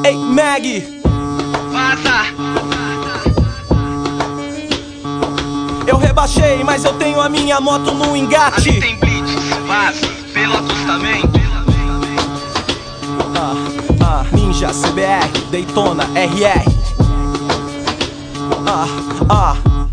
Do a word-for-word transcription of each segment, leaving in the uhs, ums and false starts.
Ei, Mag, Vaza. eu rebaixei, mas eu tenho a minha moto no engate. Ali tem blitz, vaza, pelo acostamento. Ah, ah, Ninja, C B R, Daytona, R R. Ah, ah.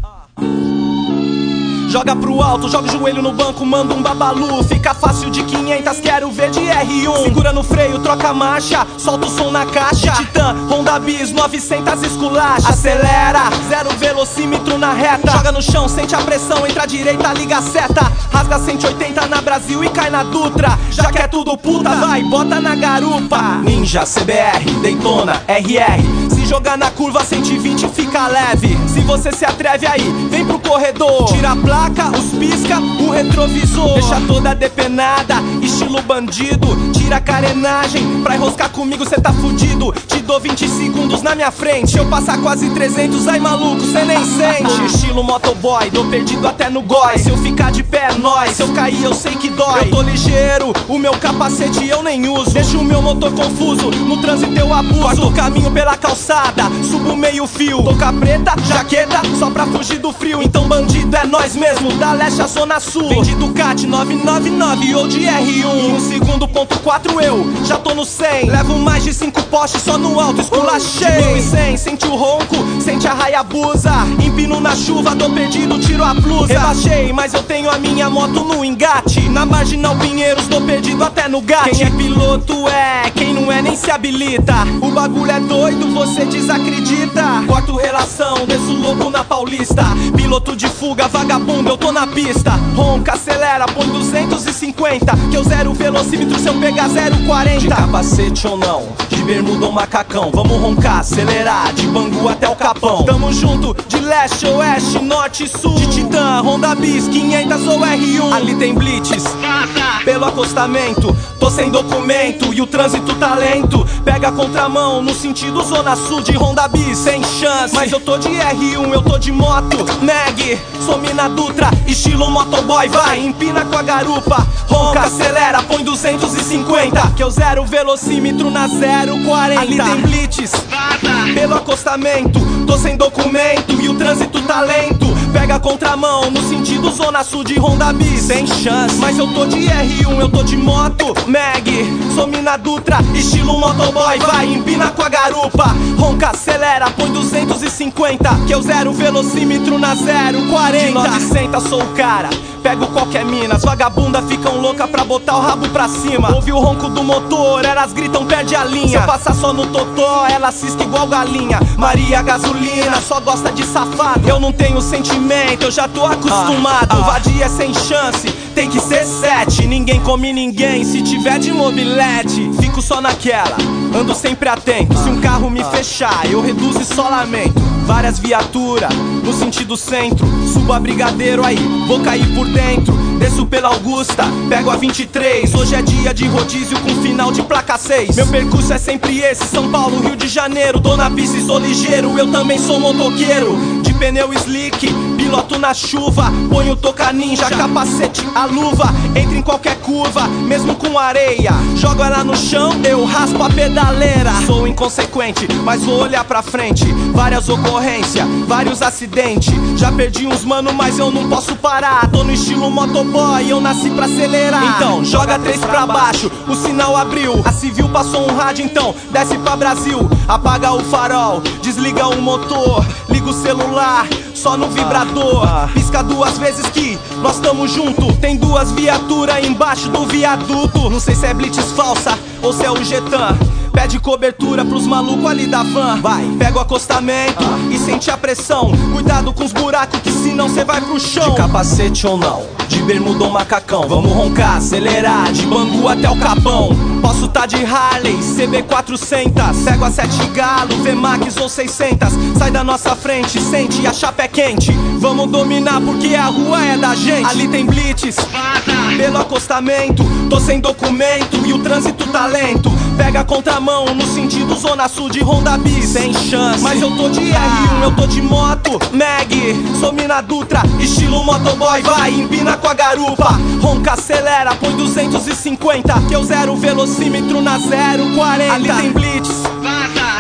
Joga pro alto, joga o joelho no banco, manda um babalu. Fica fácil de quinhentas, quero ver de R um. Segura no freio, troca a marcha, solta o som na caixa. Titan, Honda Bis, novecentas esculacha. Acelera, zero velocímetro na reta. Joga no chão, sente a pressão, entra à direita, liga a seta. Rasga cento e oitenta na Brasil e cai na Dutra. Já que é tudo puta, vai, bota na garupa. Ninja, C B R, Daytona, R R. Se jogar na curva cento e vinte fica leve. Se você se atreve aí, vem pro corredor. Tira a placa, os pisca, o retrovisor. Deixa toda depenada, estilo bandido. Tira a carenagem, pra enroscar comigo cê tá fudido. Te dou vinte segundos na minha frente. Se eu passar quase trezentos, aí maluco, cê nem sente. Estilo motoboy, dou perdido até no goi. Se eu ficar de pé é nóis, se eu cair eu sei que dói. Eu tô ligeiro, o meu capacete eu nem uso. Deixo o meu motor confuso, no trânsito eu abuso. Corto o caminho pela calçada, subo meio fio. Toca preta, jaqueta, só pra fugir do frio. Então bandido é nós mesmo, da leste à zona sul. Vem de Ducati nove nove nove ou de R um. E no segundo ponto quatro eu já tô no cem. Levo mais de cinco postes só no alto, esculachei. mil e cem, sente o ronco, sente a Hayabusa. Empino na chuva, tô perdido, tiro a blusa. Rebaixei, mas eu tenho a minha moto no engate. Na Marginal Pinheiros, tô perdido até no gato. Quem é piloto é, quem não é nem se habilita. O bagulho é doido, você desacredita. Corto relação, desço louco na Paulista. Piloto de fuga, vagabundo, eu tô na pista. Ronca, acelera, põe duzentos e cinquenta. Que eu zero o velocímetro se eu pegar zero quarenta. De capacete ou não, de bermuda ou macacão. Vamos roncar, acelerar, de Bangu até o Capão. Tamo junto, de leste, oeste, norte e sul. De Titan, Honda Bis, quinhentas ou R um. Ali tem blitz, pelo acostamento. Tô sem documento e o trânsito tá lento. Pega a contramão no sentido zona sul de Honda Bis, sem chance. Mas eu tô de R um, eu tô de moto Mag, some na Dutra, estilo motoboy. Vai, empina com a garupa. Ronca, acelera, põe duzentos e cinquenta. Que eu zero o velocímetro na zero quarenta. Ali tem blitz, pelo acostamento. Tô sem documento e o trânsito tá lento. Pega a contramão no sentido zona sul de Honda Bis, sem chance. Mas eu tô de R um, eu tô de moto Mag, some na Dutra, estilo motoboy. Vai, empina com a garupa. Ronca, acelera, põe duzentos e cinquenta. Que eu zero o velocímetro na zero quarenta. De novecentas sou o cara, pego qualquer mina. As vagabundas ficam loucas pra botar o rabo pra cima. Ouve o ronco do motor, elas gritam perde a linha. Se eu passar só no totó, ela cisca igual galinha. Maria gasolina, só gosta de safado. Eu não tenho sentimento, eu já tô acostumado. ah, ah. Vadia é sem chance, tem que ser sete. Ninguém come ninguém, se tiver de mobilete. Fico só naquela, ando sempre atento. Se um carro me fechar, eu reduzo isolamento. Várias viaturas, no sentido centro. Subo a Brigadeiro aí, vou cair por dentro. Desço pela Augusta, pego a vinte e três. Hoje é dia de rodízio com final de placa seis. Meu percurso é sempre esse, São Paulo, Rio de Janeiro. Tô na pista e sou ligeiro, eu também sou motoqueiro. De pneu slick, piloto na chuva. Ponho toca ninja, capacete, a luva. Entra em qualquer curva, mesmo com areia. Jogo ela no chão, eu raspo a pedaleira. Sou inconsequente, mas vou olhar pra frente. Várias ocorrências, vários acidentes. Já perdi uns mano, mas eu não posso parar. Tô no estilo motoboy, eu nasci pra acelerar. Então, joga três pra baixo, o sinal abriu. A civil passou um rádio, então desce pra Brasil. Apaga o farol, desliga o motor. Liga o celular, só no vibrador. Pisca duas vezes que nós tamo junto. Tem duas viaturas embaixo do viaduto. Não sei se é blitz falsa ou se é o Getan. Pede cobertura pros malucos ali da van. Vai, pega o acostamento ah. e sente a pressão. Cuidado com os buracos que senão cê vai pro chão. De capacete ou não, de bermuda ou macacão. Vamos roncar, acelerar, de Bangu até o Capão. Posso tá de Harley, C B quatrocentas. Pego a sete galo, V Max ou seiscentas. Sai da nossa frente, sente, a chapa é quente. Vamos dominar porque a rua é da gente. Ali tem blitz, pelo acostamento. Tô sem documento e o trânsito tá lento. Pega a contramão no sentido zona sul de Honda Bis, sem chance. Mas eu tô de R um, eu tô de moto Mag, some na Dutra, estilo motoboy. Vai, empina com a garupa. Ronca, acelera, põe duzentos e cinquenta. Que eu zero o velocímetro na zero quarenta. Ali tem blitz,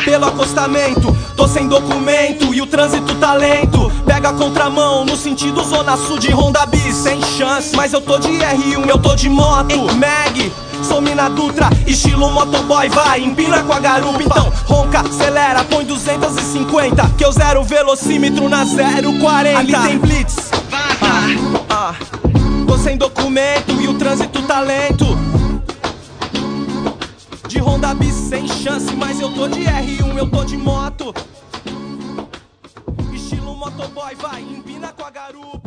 pelo acostamento. Tô sem documento e o trânsito tá lento. Pega a contramão no sentido zona sul de Honda Bis. Sem chance, mas eu tô de R um, eu tô de moto Mag, sou mina Dutra, estilo motoboy. Vai, empina com a garupa. Então ronca, acelera, põe duzentos e cinquenta, que eu zero o velocímetro na zero quarenta. Ali tem blitz. Ah, ah. Tô sem documento e o trânsito tá lento. De Honda Bis sem chance, mas eu tô de R um, eu tô de moto. Estilo motoboy, vai, empina com a garupa.